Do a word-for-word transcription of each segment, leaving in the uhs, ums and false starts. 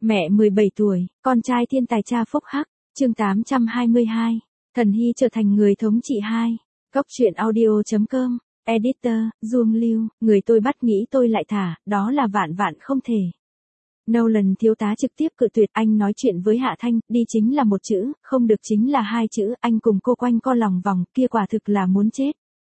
Mẹ mười bảy tuổi, con trai thiên tài cha phúc hắc, chương tám trăm hai mươi hai. Thần Hy trở thành người thống trị hai. Góc truyện audio chấm com, editor, Duông Lưu, người tôi bắt nghĩ tôi lại thả, đó là vạn vạn không thể. Nolan thiếu tá trực tiếp cự tuyệt, anh nói chuyện với Hạ Thanh, đi chính là một chữ, không được chính là hai chữ, anh cùng cô quanh co lòng vòng, kia quả thực là muốn chết.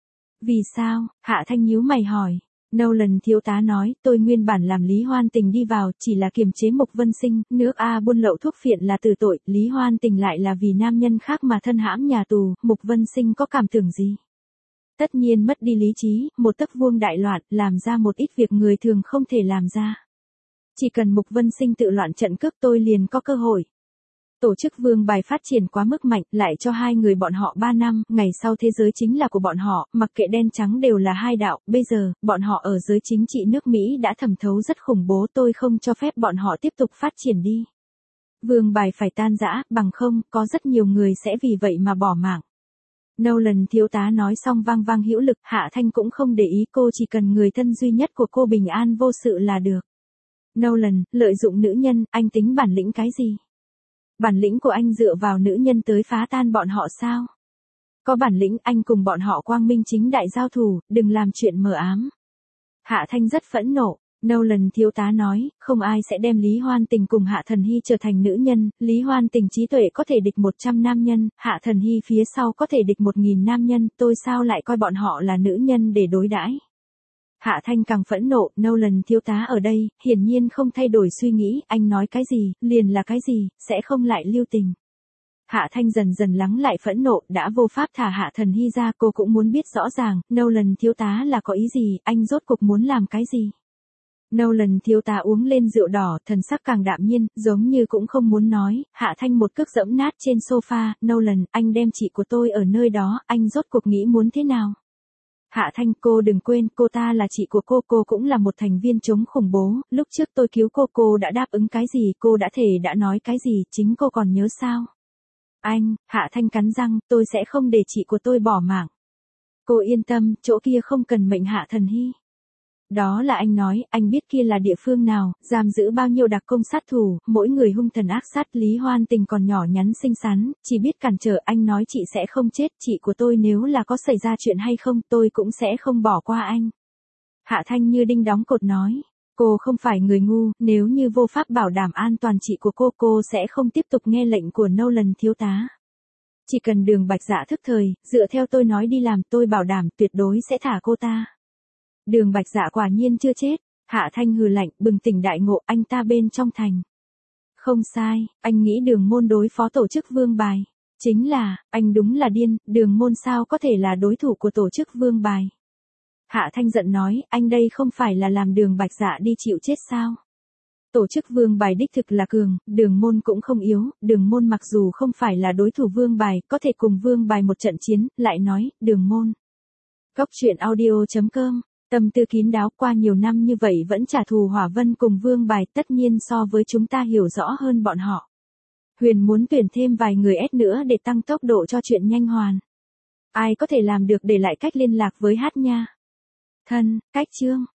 Vì sao? Hạ Thanh nhíu mày hỏi. Nolan thiếu tá nói, tôi nguyên bản làm Lý Hoan Tình đi vào, chỉ là kiềm chế Mục Vân Sinh, nước A buôn lậu thuốc phiện là từ tội, Lý Hoan Tình lại là vì nam nhân khác mà thân hãm nhà tù, Mục Vân Sinh có cảm tưởng gì? Tất nhiên mất đi lý trí, một tấc vuông đại loạn, làm ra một ít việc người thường không thể làm ra. Chỉ cần Mục Vân Sinh tự loạn trận cước tôi liền có cơ hội. Tổ chức vương bài phát triển quá mức mạnh, lại cho hai người bọn họ ba năm, ngày sau thế giới chính là của bọn họ, mặc kệ đen trắng đều là hai đạo, bây giờ, bọn họ ở giới chính trị nước Mỹ đã thẩm thấu rất khủng bố, tôi không cho phép bọn họ tiếp tục phát triển đi. Vương bài phải tan rã, bằng không, có rất nhiều người sẽ vì vậy mà bỏ mạng. Nolan thiếu tá nói xong vang vang hữu lực, Hạ Thanh cũng không để ý, cô chỉ cần người thân duy nhất của cô bình an vô sự là được. Nolan, lợi dụng nữ nhân, anh tính bản lĩnh cái gì? Bản lĩnh của anh dựa vào nữ nhân tới phá tan bọn họ sao? Có bản lĩnh anh cùng bọn họ quang minh chính đại giao thủ, đừng làm chuyện mờ ám. Hạ Thanh rất phẫn nộ, Nolan thiếu tá nói, không ai sẽ đem Lý Hoan Tình cùng Hạ Thần Hy trở thành nữ nhân, Lý Hoan Tình trí tuệ có thể địch một trăm nam nhân, Hạ Thần Hy phía sau có thể địch một nghìn nam nhân, tôi sao lại coi bọn họ là nữ nhân để đối đãi? Hạ Thanh càng phẫn nộ, Nolan thiếu tá ở đây, hiển nhiên không thay đổi suy nghĩ, anh nói cái gì, liền là cái gì, sẽ không lại lưu tình. Hạ Thanh dần dần lắng lại phẫn nộ, đã vô pháp thả Hạ Thần Hy ra, cô cũng muốn biết rõ ràng, Nolan thiếu tá là có ý gì, anh rốt cuộc muốn làm cái gì. Nolan thiếu tá uống lên rượu đỏ, thần sắc càng đạm nhiên, giống như cũng không muốn nói, Hạ Thanh một cước giẫm nát trên sofa, Nolan, anh đem chị của tôi ở nơi đó, anh rốt cuộc nghĩ muốn thế nào? Hạ Thanh, cô đừng quên, cô ta là chị của cô, cô cũng là một thành viên chống khủng bố, lúc trước tôi cứu cô, cô đã đáp ứng cái gì, cô đã thể đã nói cái gì, chính cô còn nhớ sao? Anh, Hạ Thanh cắn răng, tôi sẽ không để chị của tôi bỏ mạng. Cô yên tâm, chỗ kia không cần mệnh Hạ Thần Hy. Đó là anh nói, anh biết kia là địa phương nào, giam giữ bao nhiêu đặc công sát thủ, mỗi người hung thần ác sát, Lý Hoan Tình còn nhỏ nhắn xinh xắn, chỉ biết cản trở, anh nói chị sẽ không chết, chị của tôi nếu là có xảy ra chuyện hay không, tôi cũng sẽ không bỏ qua anh. Hạ Thanh như đinh đóng cột nói, cô không phải người ngu, nếu như vô pháp bảo đảm an toàn chị của cô, cô sẽ không tiếp tục nghe lệnh của Nolan thiếu tá. Chỉ cần Đường Bạch Dạ thức thời, dựa theo tôi nói đi làm, tôi bảo đảm tuyệt đối sẽ thả cô ta. Đường Bạch Dạ quả nhiên chưa chết, Hạ Thanh hừ lạnh, bừng tỉnh đại ngộ, anh ta bên trong thành. Không sai, anh nghĩ Đường môn đối phó tổ chức vương bài. Chính là, anh đúng là điên, Đường môn sao có thể là đối thủ của tổ chức vương bài. Hạ Thanh giận nói, anh đây không phải là làm Đường Bạch Dạ đi chịu chết sao. Tổ chức vương bài đích thực là cường, Đường môn cũng không yếu, Đường môn mặc dù không phải là đối thủ vương bài, có thể cùng vương bài một trận chiến, lại nói, Đường môn. Góc truyện audio chấm com. Tâm tư kín đáo, qua nhiều năm như vậy vẫn trả thù Hỏa Vân cùng vương bài, tất nhiên so với chúng ta hiểu rõ hơn bọn họ. Huyền muốn tuyển thêm vài người ép nữa để tăng tốc độ cho chuyện nhanh hoàn. Ai có thể làm được để lại cách liên lạc với Hát nha? Thân, cách chương.